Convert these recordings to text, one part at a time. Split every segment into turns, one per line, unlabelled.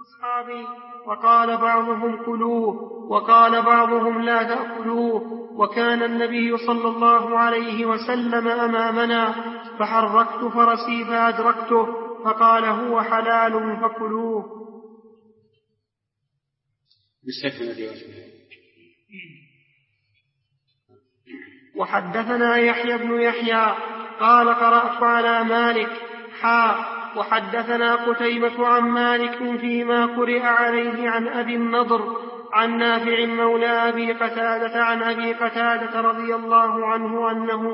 أصحابي، وقال بعضهم كلوه وقال بعضهم لا تأكلوه. وكان النبي صلى الله عليه وسلم أمامنا فحركت فرسي فأدركته فقال هو حلال فكلوه. وحدثنا يحيى بن يحيى قال قرأت على مالك وحدثنا قتيبة عن مالك فيما قرئ عليه عن أبي النضر عن نافع مولى أبي قتادة عن أبي قتادة رضي الله عنه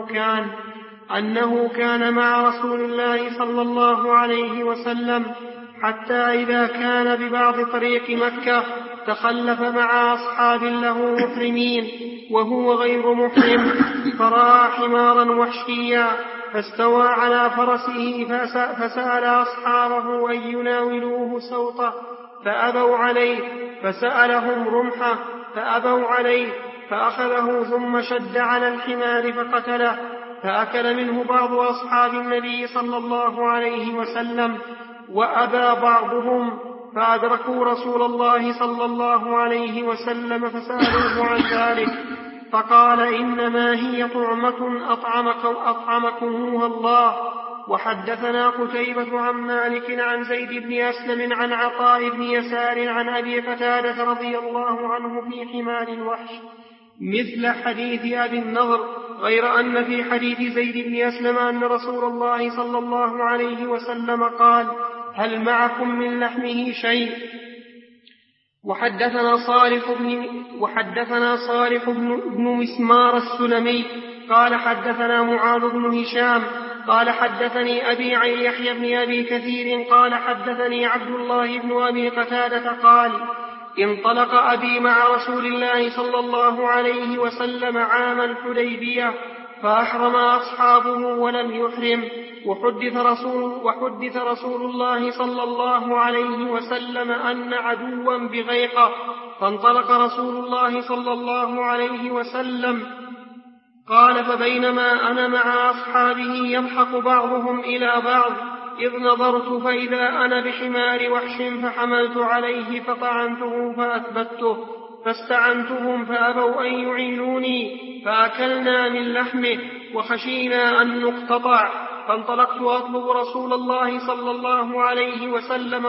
أنه كان مع رسول الله صلى الله عليه وسلم حتى إذا كان ببعض طريق مكة تخلف مع أصحاب له محرمين وهو غير محرم، فرأى حمارا وحشيا فاستوى على فرسه فسأل أصحابه أن يناولوه سوطه فأبوا عليه، فسألهم رمحه فأبوا عليه، فأخذه ثم شد على الحمار فقتله. فأكل منه بعض أصحاب النبي صلى الله عليه وسلم وأبى بعضهم، فأدركوا رسول الله صلى الله عليه وسلم فسألوه عن ذلك فقال إنما هي طعمة أطعمكموها الله. وحدثنا قتيبة عن مالك عن زيد بن أسلم عن عطاء بن يسار عن أبي قتادة رضي الله عنه في حمار الوحش مثل حديث أبي النضر، غير أن في حديث زيد بن أسلم أن رسول الله صلى الله عليه وسلم قال هل معكم من لحمه شيء. وحدثنا صالح بن مسمار السلمي قال حدثنا معاذ بن هشام قال حدثني أبي عن يحيى بن أبي كثير قال حدثني عبد الله بن أبي قتادة قال انطلق أبي مع رسول الله صلى الله عليه وسلم عام الحديبية فأحرم أصحابه ولم يحرم، وحدث رسول الله صلى الله عليه وسلم أن عدوا بغيقة، فانطلق رسول الله صلى الله عليه وسلم قال فبينما أنا مع أصحابه يضحك بعضهم إلى بعض إذ نظرت فإذا أنا بحمار وحش فحملت عليه فطعنته فأثبته، فاستعنتهم فأبوا أن يعينوني فأكلنا من لحمه وخشينا أن نقتطع، فانطلقت أطلب رسول الله صلى الله عليه وسلم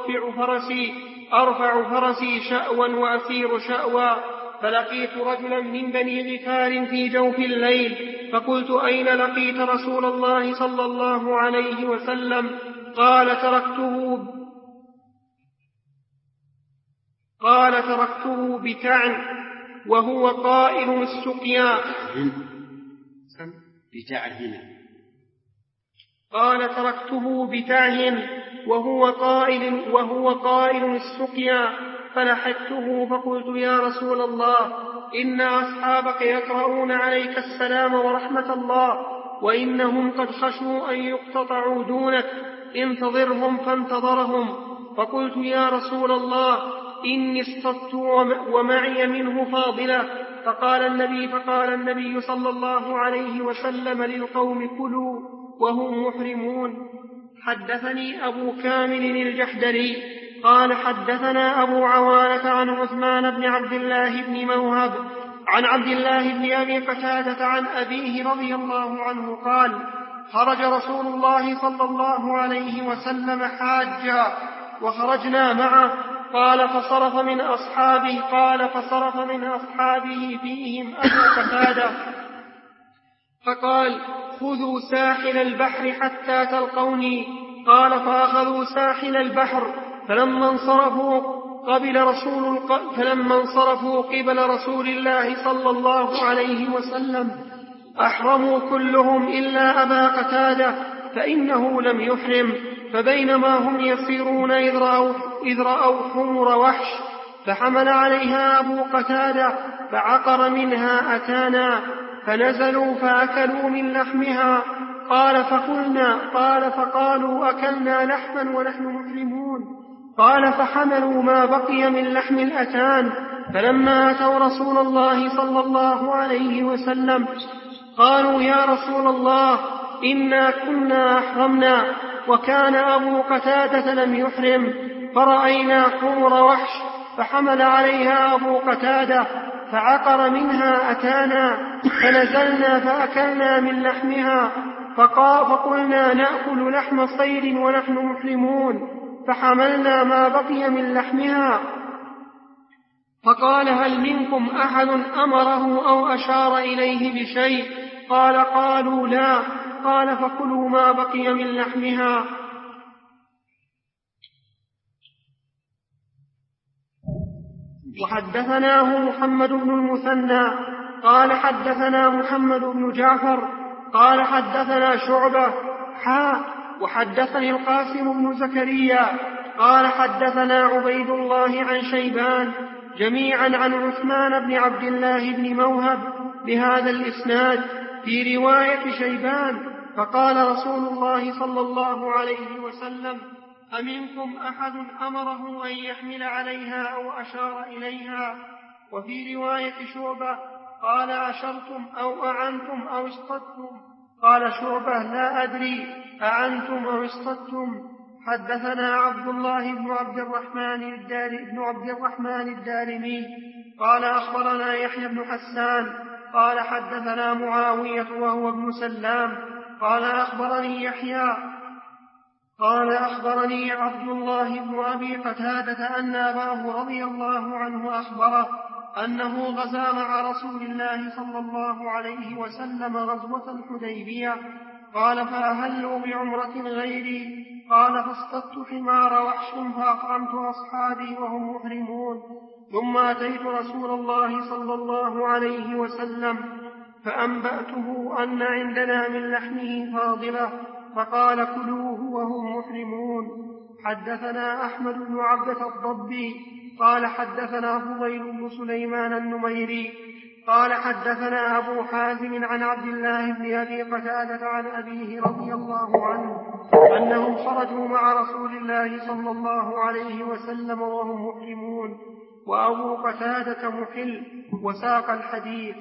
أرفع فرسي شأوا وأسير شأوا، فلقيت رجلا من بني غفار في جوف الليل فقلت أين لقيت رسول الله صلى الله عليه وسلم؟ قال تركته بتعن وهو قائل السقيا. قال تركته بتعن وهو قائل السقيا، فلحقته فقلت يا رسول الله إن أصحابك يقرؤون عليك السلام ورحمة الله وإنهم قد خشوا أن يقتطعوا دونك، انتظرهم فانتظرهم. فقلت يا رسول الله إني اصطدت ومعي منه فاضلة. فقال النبي صلى الله عليه وسلم للقوم كلوا وهم محرمون. حدثني أبو كامل الجحدري قال حدثنا أبو عوانة عن عثمان بن عبد الله بن موهب عن عبد الله بن أبي قتادة عن أبيه رضي الله عنه قال خرج رسول الله صلى الله عليه وسلم حاجا وخرجنا معه، قال فصرف من أصحابه فيهم أبو قتادة فقال خذوا ساحل البحر حتى تلقوني. قال فأخذوا ساحل البحر فلما انصرفوا قبل رسول الله صلى الله عليه وسلم أحرموا كلهم إلا أبا قتادة فإنه لم يحرم، فبينما هم يسيرون إذ رأوا حمر وحش فحمل عليها أبو قتادة فعقر منها أتانا فنزلوا فأكلوا من لحمها. قال فقالوا أكلنا لحما ونحن محرمون. قال فحملوا ما بقي من لحم الأتان، فلما أتوا رسول الله صلى الله عليه وسلم قالوا يا رسول الله إنا كنا أحرمنا وكان أبو قتادة لم يحرم. فرأينا حمر وحش فحمل عليها أبو قتادة فعقر منها أتانا فنزلنا فأكلنا من لحمها فقلنا نأكل لحم صيد ونحن محرمون فحملنا ما بقي من لحمها فقال هل منكم أحد أمره أو أشار إليه بشيء؟ قالوا لا. قال فكلوا ما بقي من لحمها. وحدثناه محمد بن المثنى قال حدثنا محمد بن جعفر قال حدثنا شعبة وحدثني القاسم بن زكريا قال حدثنا عبيد الله عن شيبان جميعا عن عثمان بن عبد الله بن موهب بهذا الإسناد في رواية شيبان فقال رسول الله صلى الله عليه وسلم أمنكم أحد أمره أن يحمل عليها أو أشار إليها؟ وفي رواية شعبة قال أشرتم أو أعنتم أو اصطدتم؟ قال شعبة لا أدري أعنتم أو اصطدتم. حدثنا عبد الله بن عبد الرحمن الدارمي قال أخبرنا يحيى بن حسان قال حدثنا معاوية وهو ابن سلام قال أخبرني عبد الله بن أبي قتادة أن أباه رضي الله عنه أخبره أنه غزا مع رسول الله صلى الله عليه وسلم غزوة الحديبية. قال فأهلوا بعمرة غيري. قال فاصطدت حمار وحش فأطعمت أصحابي وهم محرمون ثم أتيت رسول الله صلى الله عليه وسلم فأنبأته أن عندنا من لحمه فاضلة فقال كلوه وهم محرمون. حدثنا أحمد بن عبدة الضبي قال حدثنا فضيل بن سليمان النميري قال حدثنا أبو حازم عن عبد الله بن أبي قتادة عن أبيه رضي الله عنه أنهم خرجوا مع رسول الله صلى الله عليه وسلم وهم محرمون وأبو قتادة محل وساق الحديث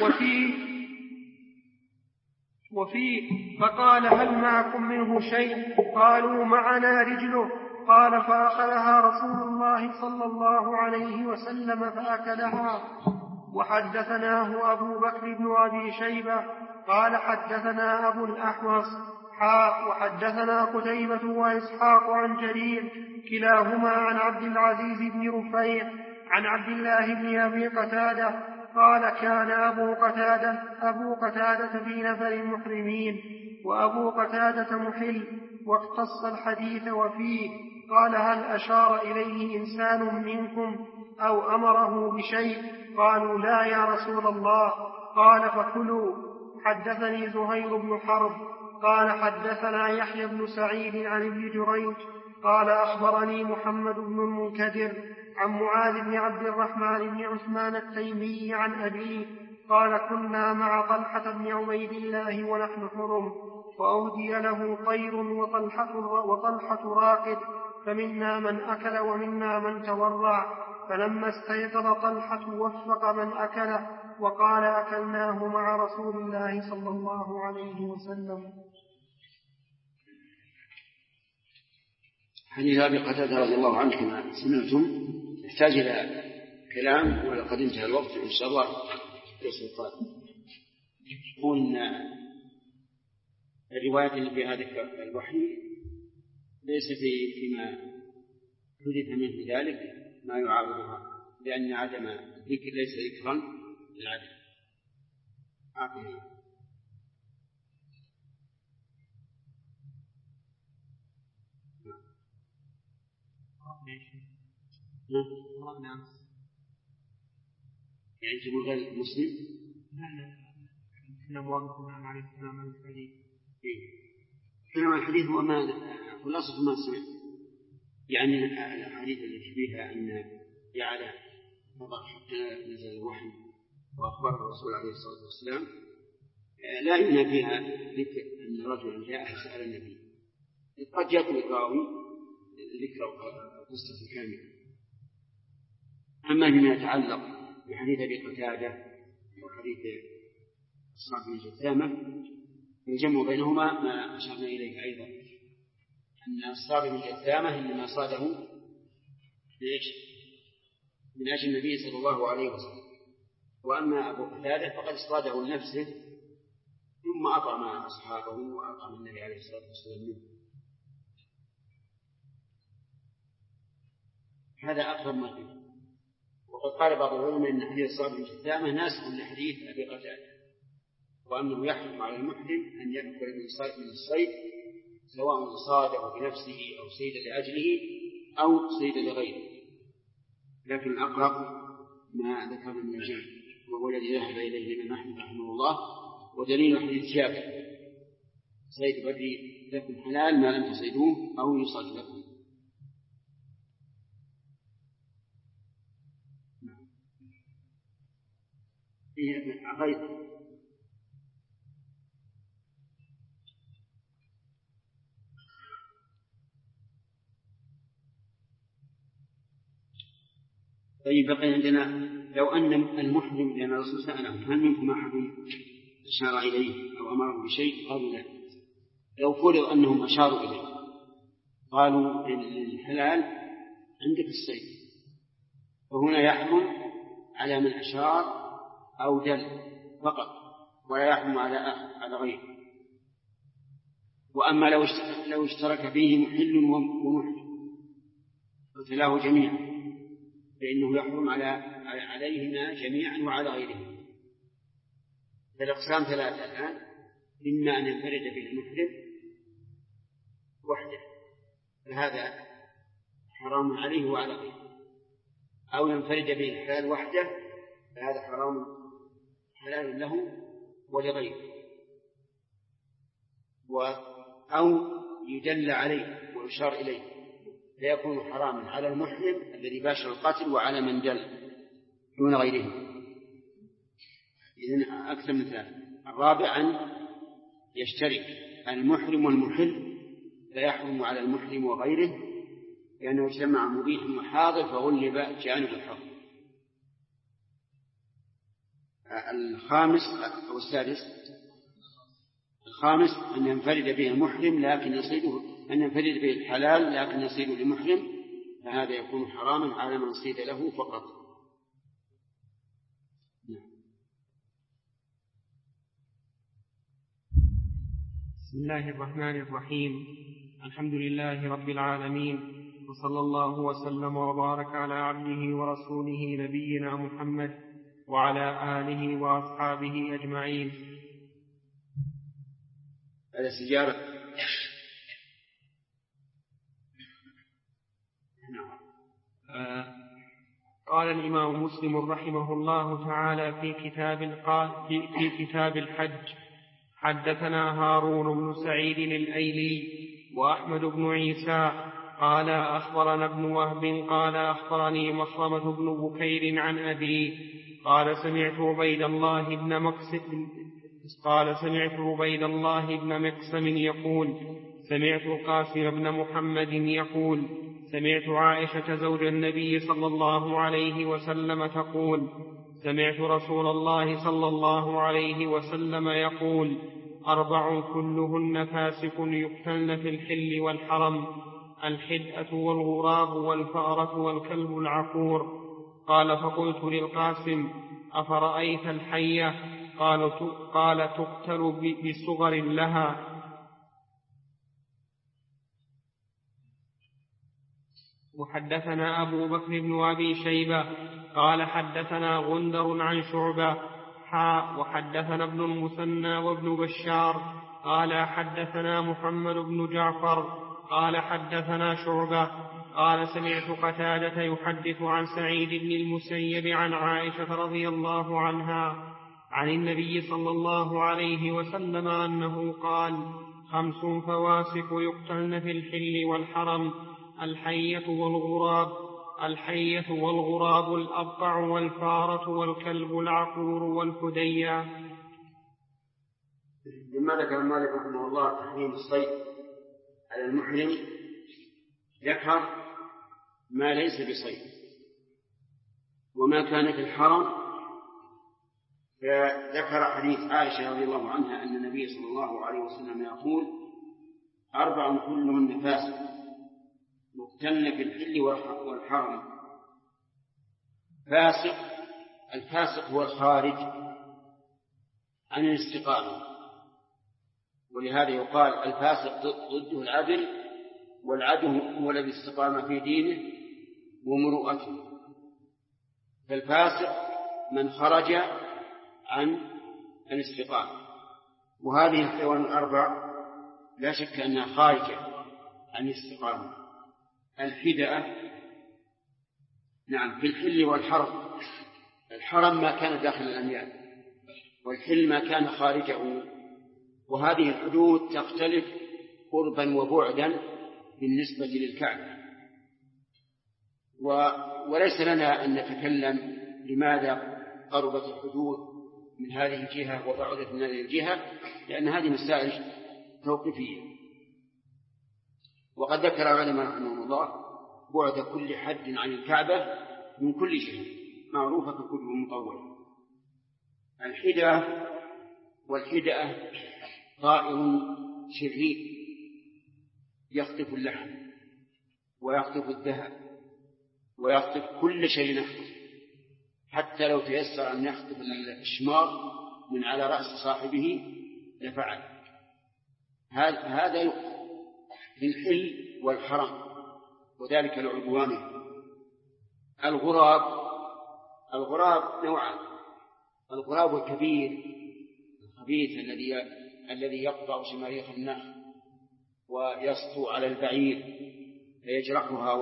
وفيه فقال هل معكم منه شيء؟ قالوا معنا رجله. قال فأخذها رسول الله صلى الله عليه وسلم فأكلها. وحدثناه أبو بكر بن أبي شيبة قال حدثنا أبو الأحوص وحدثنا قتيبة وإسحاق عن جرير كلاهما عن عبد العزيز بن رفيع عن عبد الله بن أبي قتادة قال كان أبو قتادة في نفر محرمين وأبو قتادة محل واقتص الحديث وفيه قال هل أشار إليه إنسان منكم أو أمره بشيء؟ قالوا لا يا رسول الله. قال فكلوا. حدثني زهير بن حرب قال حدثنا يحيى بن سعيد عن ابن جريج قال أخبرني محمد بن المنكدر عن معاذ بن عبد الرحمن بن عثمان التيمي عن أبيه قال كنا مع طلحة بن عبيد الله ونحن حرم وأهدي له طير وطلحة راقد فمنا من أكل ومنا من تورع فلما استيقظ طلحة وفق من أكله وقال أكلناه مع رسول الله صلى الله عليه وسلم.
حديث أبي قتادة رضي الله عنه كما سمعتم يحتاج إلى كلام ولقد انتهى الوقت إن شاء الله يا سلطان. يقول إن الروايات اللي في هذا الوحي ليس فيما حدث منه ذلك ما يعارضها لأن عدم الذكر ليس ذكرا للعدم. يعني جمهور غير مسلم
لا موافق عليه السلام على الحديث.
كلام الحديث هو ما خلاصة ما سمع يعني الحديث التي فيها أن جعل نظر حتى نزل الوحي وأخبر الرسول عليه الصلاة والسلام لا يمنع فيها ذكر أن رجلا جاء فسأل النبي قد يكون الراوي ذكر القصة الكاملة. أما فيما يتعلق بحديث أبي قتادة وحديث أصحاب بن جثامة الجمع بينهما ما أشرنا إليه أيضا أن أصحاب بن جثامة إنما صاده ليش؟ من أجل النبي صلى الله عليه وسلم. وأما أبو قتادة فقد اصطاده لنفسه ثم أطعم أصحابه وأطعم النبي عليه الصلاة والسلام منه. هذا أقرب ما فيه. وقد قال بعض العلماء أن حديث صاحب بن جثامة ناسخ لحديث أبي قتادة، وأنه يحرم على المحرم أن يأكل من الصيد سواء صاده بنفسه أو صيد لأجله أو صيد لغيره. لكن الأقرب ما ذكر من الجهل وهو الذي ذهب إليه الإمام أحمد رحمه الله، ودليل حديث جابر: صيد بري لكم حلال ما لم تصيدوه أو يصاد لكم. غير طيب، بقي عندنا لو أن المحرم، لأن الرسول سأله: هل منكم أحد أشار إليه أو أمره بشيء؟ قالوا لا. لو فرض أنهم أشاروا إليه، قالوا الحلال عندك الصيد، وهنا يحرم على من أشار أو دل فقط، ولا يحرم على غيره. وأما لو اشترك فيه محل ومحرم فله جميعا، فإنه يحرم عليهما جميعا وعلى غيرهما. فالأقسام ثلاثة الآن: إما أن ينفرد به المحرم وحده فهذا حرام عليه وعلى غيره، أو ينفرد به الحلال وحده فهذا حلال له ولغيره، أو يدل عليه ويشار إليه فيكون حراما على المحرم الذي باشر القتل وعلى من دل دون غيره. إذن أكثر من ثلاثة. الرابع أن يشترك المحرم والمحل فيحرم على المحرم وغيره، لأنه اجتمع مبيح وحاضر فغلب جانب الحرم. الخامس أو السادس: الخامس أن ينفرد به المحرم لكن يصيده، أن ينفرد به الحلال لكن يصيده لمحرم، فهذا يكون حراما على من صيد له فقط.
بسم الله الرحمن الرحيم. الحمد لله رب العالمين، وصلى الله وسلم وبارك على عبده ورسوله نبينا محمد وعلى آله وأصحابه أجمعين.
هذا سجارة.
قال الإمام مسلم رحمه الله تعالى في كتاب الحج: حدثنا هارون بن سعيد الأيلي وأحمد بن عيسى قال أخبرنا ابن وهب قال أخبرني مخرمة بن بكير عن أبيه قال سمعت عبيد الله بن مقسم يقول: سمعت القاسم بن محمد يقول: سمعت عائشة زوج النبي صلى الله عليه وسلم تقول: سمعت رسول الله صلى الله عليه وسلم يقول: 4 كلهن فاسق يقتلن في الحل والحرم: الحدأة والغراب والفأرة والكلب العقور. قال: فقلت للقاسم: أفرأيت الحية؟ قال: تقتل بصغر لها. وحدثنا أبو بكر بن أبي شيبة قال حدثنا غندر عن شعبة وحدثنا ابن المثنى وابن بشار قال حدثنا محمد بن جعفر قال حدثنا شعبة قال: سمعت قتادة يحدث عن سعيد بن المسيب عن عائشة رضي الله عنها عن النبي صلى الله عليه وسلم أنه قال: 5 فواسق يقتلن في الحل والحرم: الحية والغراب الأبقع والفارة والكلب العقور والفدية.
لما ذكر مالك رحمه الله تحريم الصيد على المحرم ذكر ما ليس بصيد، وما كان في الحرم فذكر حديث عائشة رضي الله عنها أن النبي صلى الله عليه وسلم يقول: 4 كلهن فاسق مقتن في الحل والحرم. فاسق، الفاسق هو الخارج عن الاستقامة، ولهذا يقال الفاسق ضده العدل، والعدل هو الذي استقام في دينه ومروءته. فالفاسق من خرج عن الاستقامة. وهذه الحيوان الأربع لا شك أنها خارجة عن الاستقامة. الحدأة نعم في الحل والحرم. الحرم ما كان داخل الأميال، والحل ما كان خارجه. وهذه الحدود تختلف قربا وبعدا بالنسبة للكعبة. وليس لنا أن نتكلم لماذا قربت الحدود من هذه الجهة وبعدت من هذه الجهة، لأن هذه مسائل توقيفية. وقد ذكر العلماء رحمهم الله بعد كل حد عن الكعبة من كل جهة معروفة كتب مطولة. الحدأة، والحدأة طائر شرير يخطف اللحم ويخطف الذهب ويخطف كل شيء يخطف، حتى لو تيسر أن يخطف الشمار من على رأس صاحبه لفعل. هذا يقتل في الحل والحرم، وذلك لعدوانه. الغراب نوعان: الغراب الكبير الخبيث الذي يقطع شماريخ النخل ويسطو على البعير فيجرحها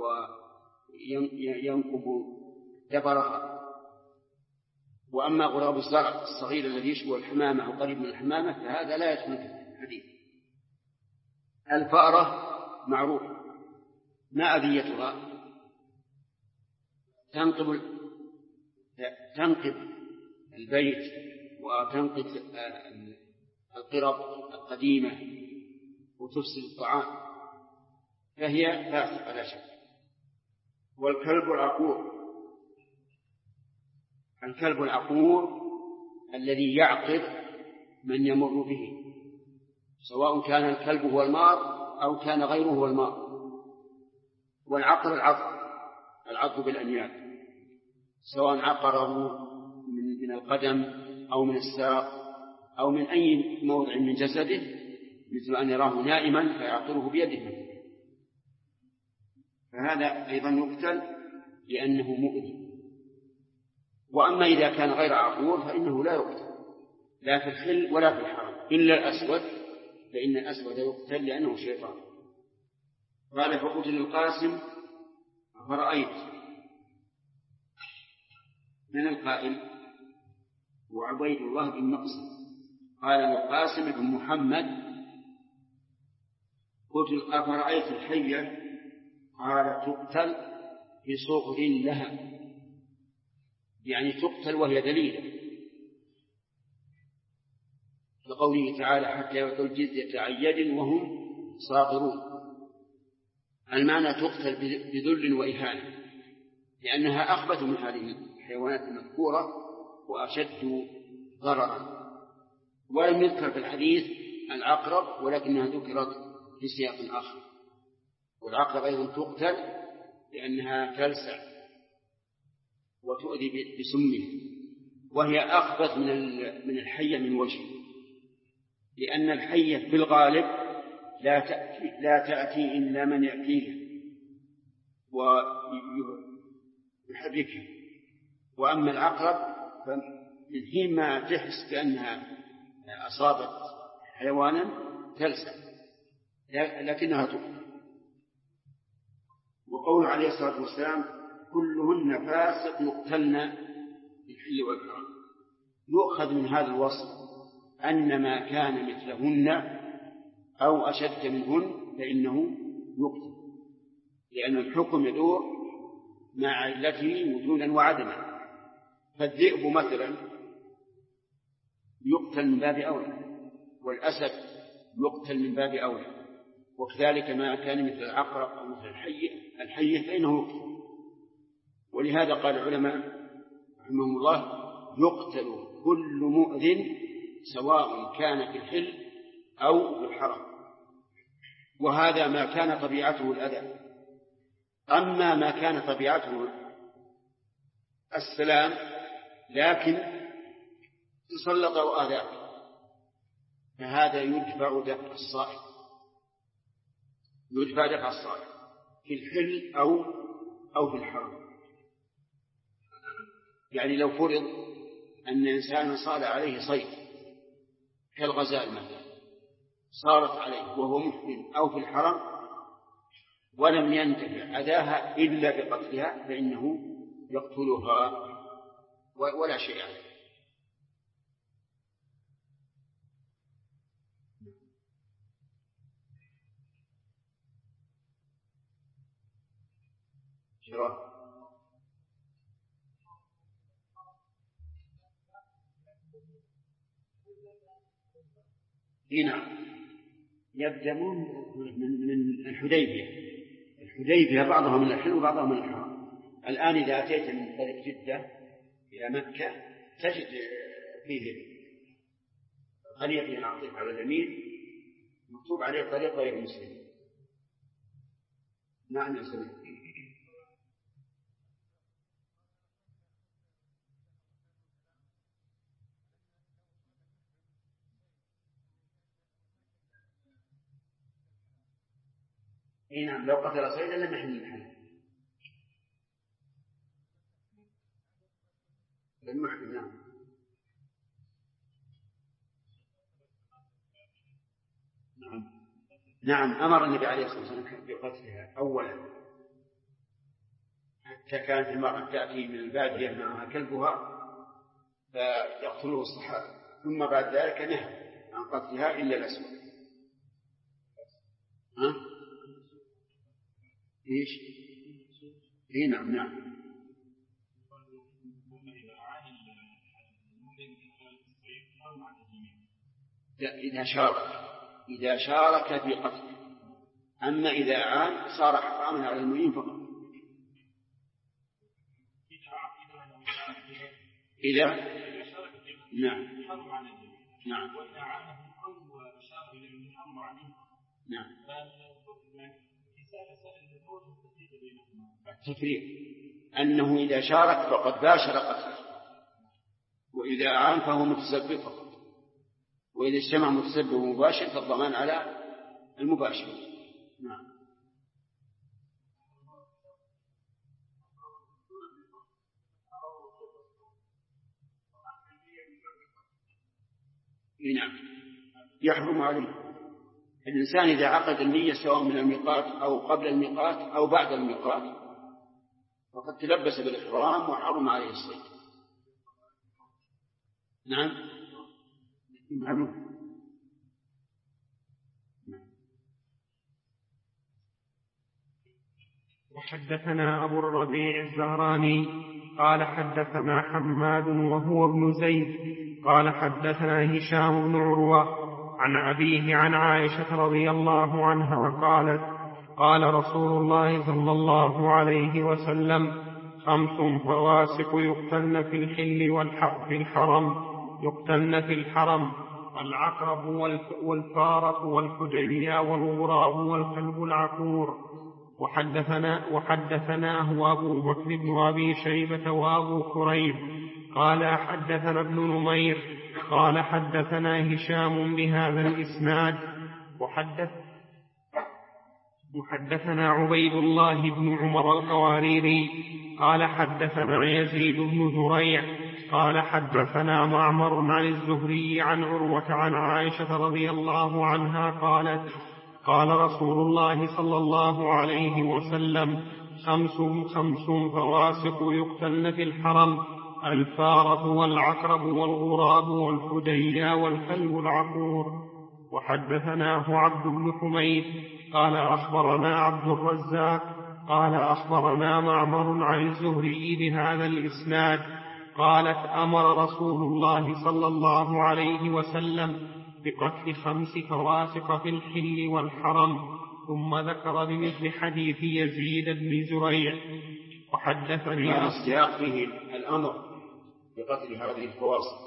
وينقب دبرها. وأما غراب الزرع الصغير الذي يشبه الحمامة أو قريب من الحمامة فهذا لا يدخل في الحديث. الفأرة معروف ما أذيتها؟ تنقب البيت وتنقب القرب القديمة وتفسد الطعام، فهي فاسقة لا شك. والكلب العقور الذي يعقر من يمر به، سواء كان الكلب هو المار أو كان غيره هو المار. والعقر العض بالأنياب، سواء عقره من القدم أو من الساق أو من أي موضع من جسده، مثل أن يراه نائما فيعقره بيده، فهذا أيضا يقتل لأنه مؤذي. وأما إذا كان غير عقور فإنه لا يقتل لا في الحل ولا في الحرم إلا الأسود، فإن الأسود يقتل لأنه شيطان. قال فقلت للقاسم أفرأيت. من القائل؟ وعبيد الله بن مقسم. قال للقاسم بن محمد قلت أفرأيت الحية؟ قال تقتل بصغر لها، يعني تقتل وهي دليلة، لقوله تعالى حتى يعطوا الجزية عن يد وهم صاغرون. المعنى تقتل بذل وإهانة، لأنها أخبث من هذه الحيوانات المذكورة وأشد ضررا. ولم يذكر في الحديث العقرب، ولكنها ذكرت في سياق آخر. والعقرب أيضا تقتل لأنها تلسع وتؤذي بسمها، وهي أخبث من الحية من وجه، لأن الحية في الغالب لا تأتي إلا من يأتيها ويحركها. وأما العقرب فمن حين ما تحس بأنها أصابت حيوانا تلسع، لكنها تقتل. وقول عليه الصلاة والسلام كلهن فاسق يقتلن بالحل والحرم، يؤخذ من هذا الوصف أن ما كان مثلهن أو أشد منهن فإنه يقتل، لأن الحكم يدور مع علته وجودا وعدما. فالذئب مثلا يقتل من باب أولى، والأسد يقتل من باب أولى، وكذلك ما كان مثل العقرب أو مثل الحية فإنه يقتل. ولهذا قال العلماء رحمهم الله يقتل كل مؤذن سواء كان في الحل أو في الحرم. وهذا ما كان طبيعته الأذى، أما ما كان طبيعته السلام لكن تسلط آذاه فهذا يدفع دفع الصائد، يدفع دفع الصائد في الحل أو في الحرم. يعني لو فرض أن إنسان صار عليه صيد كالغزال مثلا صارت عليه وهو محرم أو في الحرم ولم ينتفع أذاها إلا بقتلها فإنه يقتلها ولا شيء عليه. هنا يبدأون من الحديبية بعضها من الحل وبعضها من الحرم. الآن إذا أتيت من طريق جدة إلى مكة تجد فيه طريق ينعطف على اليمين مكتوب عليه طريق غير مسلم. نعم يا سيدي. نعم لو قتل صيدا لم يحل المحل المحل. نعم نعم أمر النبي عليه الصلاة والسلام بقتلها أولا حتى كانت المرأة تأتي من البادية معها كلبها فيقتله الصحابة، ثم بعد ذلك نهى عن قتلها إلا الأسود. إيش؟ نعم نعم. إذا شارك في قتل، أما إذا عان صار حراما على المؤمنين فقط. إذا نعم نعم نعم التفريق أنه إذا شارك فقد باشر قتله، وإذا عان فهو متسبب فقط، وإذا اجتمع متسبب ومباشر فالضمان على المباشر. نعم نعم يحرم عليه الإنسان إذا عقد النية سواء من الميقات أو قبل الميقات أو بعد الميقات فقد تلبس بالإحرام وحرم عليه الصيد. نعم معلوم.
وحدثنا أبو الربيع الزهراني قال حدثنا حماد وهو ابن زيد قال حدثنا هشام بن عروة عن أبيه عن عائشة رضي الله عنها قالت قال رسول الله صلى الله عليه وسلم 5 فواسق يقتلن في الحل في الحرم يقتلن في الحرم: العقرب والفارة والحدية والغراب والكلب العقور. وحدثناه أبو بكر بن أبي شيبة وأبو كريب قال حدثنا ابن نمير قال حدثنا هشام بهذا الإسناد وحدثنا عبيد الله بن عمر القواريري قال حدثنا يزيد بن زريع قال حدثنا معمر عن الزهري عن عروة عن عائشة رضي الله عنها قالت قال رسول الله صلى الله عليه وسلم 5 فواسق يقتلن في الحرم: الفارة والعقرب والغراب والحدية والكلب العقور. وحدثناه عبد بن حميد قال أخبرنا عبد الرزاق قال أخبرنا معمر عن الزهري بهذا الإسناد قالت أمر رسول الله صلى الله عليه وسلم بقتل 5 فواسق في الحل والحرم، ثم ذكر بمثل حديث يزيد بن زريع. وحدثني
السياق فيه الأمر بقتل هذه الفواسق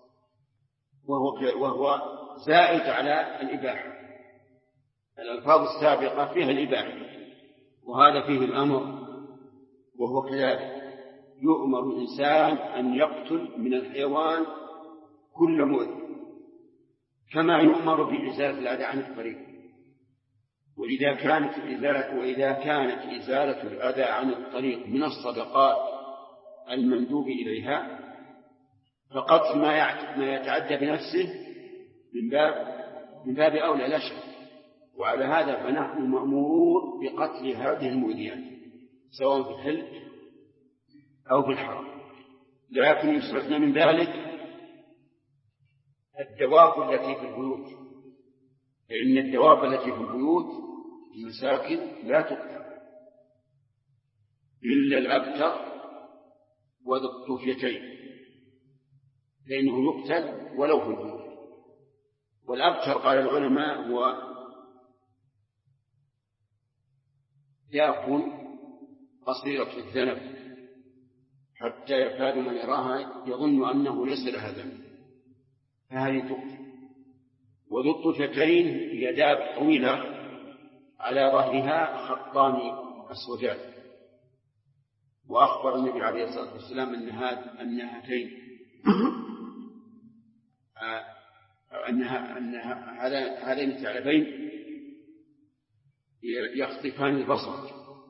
وهو زائد على الإباحة. الألفاظ السابقة فيها الإباحة وهذا فيه الأمر، وهو كذلك يؤمر الإنسان أن يقتل من الحيوان كل مؤذي، كما يؤمر بإزالة الأذى عن الطريق. وإذا كانت إزالة الأذى عن الطريق من الصدقات المندوب إليها، فقتل ما يتعدى بنفسه من باب أولى لا شك. وعلى هذا فنحن مأمورون بقتل هذه المؤذيات سواء في الحل أو في الحرم. لكن يستثنى من ذلك الدواب التي في البيوت، لأن الدواب التي في البيوت المساكن لا تقتل إلا الأبتر وذو الطفيتين، لأنه يقتل ولو في البيوت. والأبتر قال العلماء هو يأكل قصيرة الذنب حتى يكاد من يراها يظن أنه ليس لها ذنب، فهذه تقتل. وذو الطفيتين هي دابة طويلة على ظهرها خطان أسودان. وأخبر النبي عليه الصلاة والسلام أن هذين الثعلبين يخطفان البصر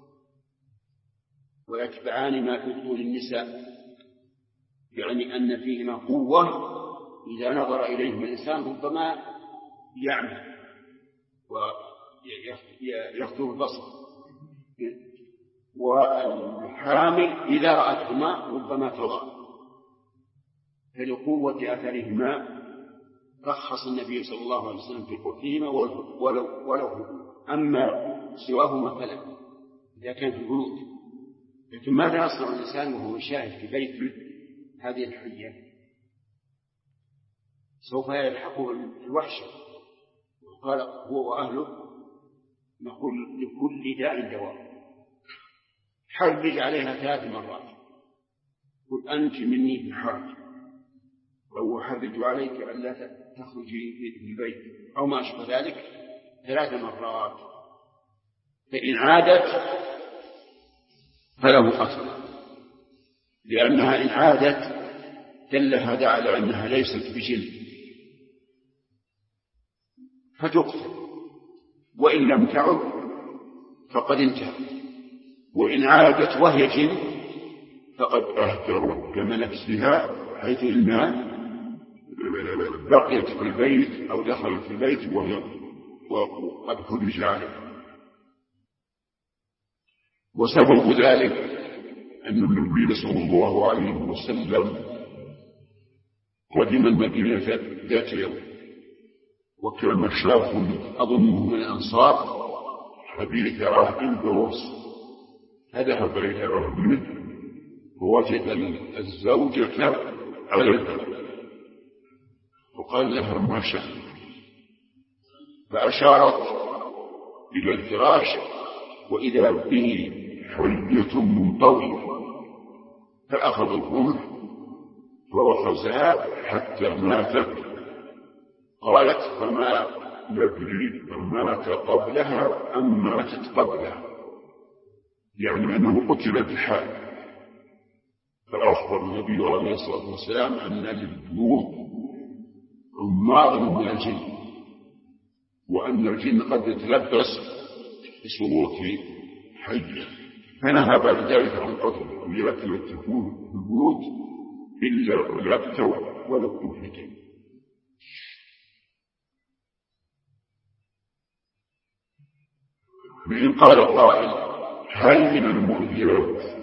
ويتبعان ما في طول النساء، يعني أن فيهما قوة إذا نظر إليهم الإنسان ربما يعمى ويخطف البصر، والحامل إذا رأتهما ربما تغى. فلقوة أثرهما رخص النبي صلى الله عليه وسلم في قتلهما ولو أما سواهما فلا إذا كان في البيوت. لكن ماذا يصنع الإنسان وهو شاهد في بيته هذه الحية؟ سوف يلحقه الوحش. قال هو وأهله نقول لكل داء دواء. حرج عليها 3 مرات، قل أنت مني في حرج، أو حرج عليك ألا تخرجي في البيت أو ما أشبه ذلك 3 مرات. فإن عادت فله قتل، لأنها إن عادت دل هذا على أنها ليست بجن فتقتل، وإن لم تعد فقد انتهت. وإن عادت وهي جن فقد أهتروا كمنفسها، حيث إنها بقيت في البيت أو دخلت في البيت وقد خرج عليها. وسبب ذلك أن النبي صلى الله عليه وسلم قدم المدينة ذات يوم، وكان شاب أظنه من الأنصار حديث راهب بوصف، فذهب إلى رهبه ووجد الزوجة على الباب وقال لها ما شأن، فأشارت إلى الفراش وإذا به حلية منطوية، فأخذ الروح ووخزها حتى ماتت. قالت فما يدري مات قبلها أم ماتت قبلها، يعني أنه قتل بالحال. فأخبر النبي عليه الصلاة والسلام أن للبيوت عمار من الجن، وأن الجن قد يتلبس بصورة حية، فنهى بعد ذلك عن قتل الأميرات التي تكون في البيوت إلا الأبتر ولا الطفيتين. فإن قال القائل هل من المؤذيات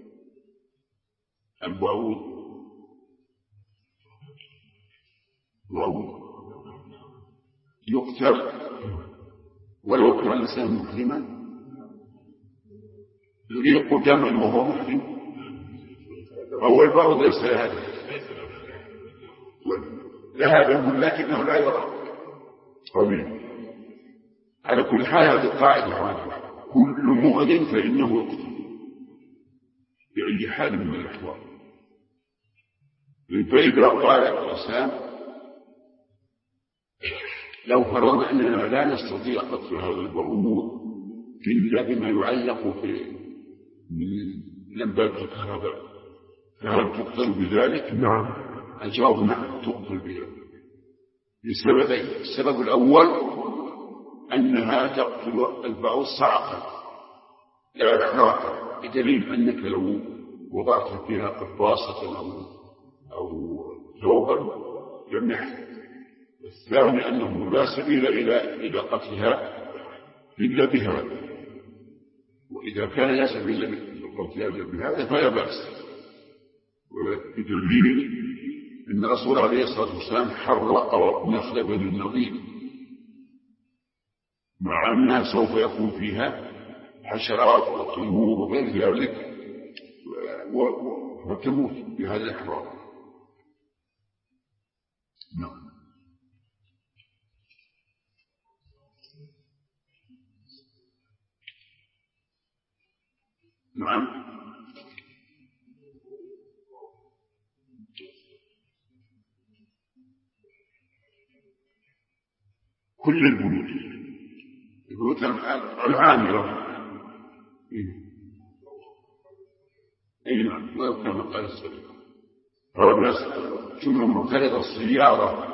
البعوض يقتل ولو كان الإنسان محرما؟ يريق دما وهو محرم؟ أو البعوض ليس هذا، ذهب لكنه لا يرى. على كل حال هذه القاعدة عامة، كل مؤذن فإنه يقتل بأي حال من الأحوال. فإذا قال الإنسان لو فرضنا أننا لا نستطيع قتل هذا البعوض
إلا بما يعلق من لمبات الكهرباء، فهل تقتل بذلك؟
نعم.
الجواب نعم تقتل بذلك لسببين. السبب الأول أنها تقتل البعوض صعقا لا إحراقا، بدليل أنك لو وضعت فيها قفاصة أو ثوبا لم يحرق. الثاني أنه لا سبيل إلى قتلها إلا بها، وإذا كان لا سبيل لقتلها إلا بهذا فلا بأس. بدليل أن الرسول عليه الصلاة والسلام حرق نخل بني النضير مع أنها سوف يكون فيها حشرات وطيور وغير ذلك وتموت بهذا الإحراق. نعم. نعم. كل البيوت العامرة أي نعم، ويبقى مقال السبيل هو الناس شمل مرتبطة السيارة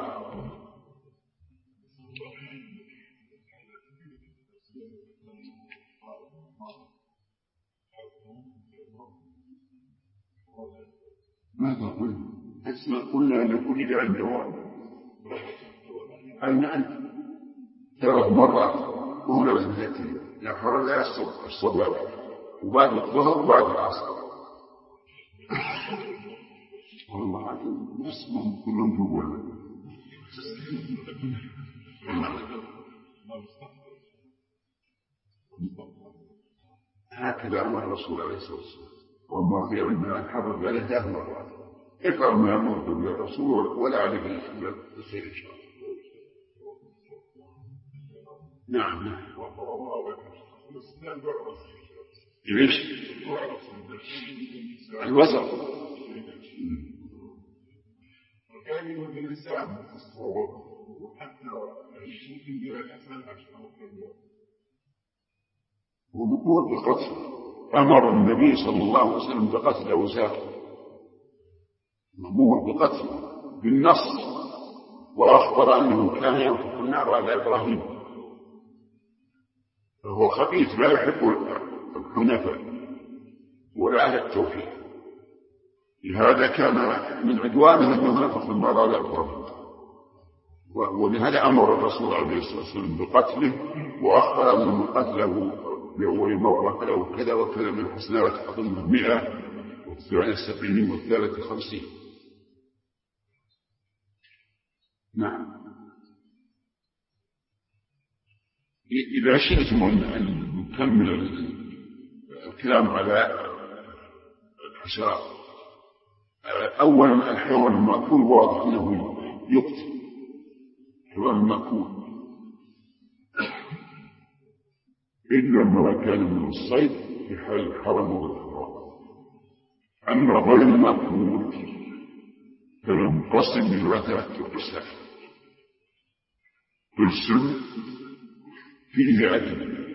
ماذا قلنا؟ أسمع قلنا أن كل ذا الجواب أين أنت؟ ترى مرة أولى بذاتي لا حرر لا الصبر وبعد الظهر وبعد العصر والله عظيم نسمهم كلهم جوا هكذا أمر الرسول عليه الصلاة والسلام وما في علم أن حرر ولا تأمر افعل ما أمرت به الرسول ولا عليك الخير إن شاء الله. نعم نعم. ليش؟ الوزر
وكان يوجد الإسلام في الصور وحتى يمكن بها الأسلام
وبقوة القتل أمر النبي صلى الله عليه وسلم بقتل أوزار مأمور بقتل بالنص وأخبر أنه كان ينفق النار على إبراهيم فهو خبيث لا يحب الحنفاء ولا أهل التوحيد لهذا كان من عدوانه أنه ينفق النار على إبراهيم ولهذا أمر الرسول عليه الصلاة والسلام بقتله وأخبر أنه قتله بأول مرة قتله كذا وكذا من حسنات أظنه 170 و53. نعم. إذا شئتم أن نكمل الكلام على الحشرات أولا الحيوان المأكول واضح أنه يقتل الحيوان المأكول إلا ما كان من الصيد في حال الحرم والحرام. أما غير المأكول فالمقصد بالرثاء والإسلام بالسن في ذاته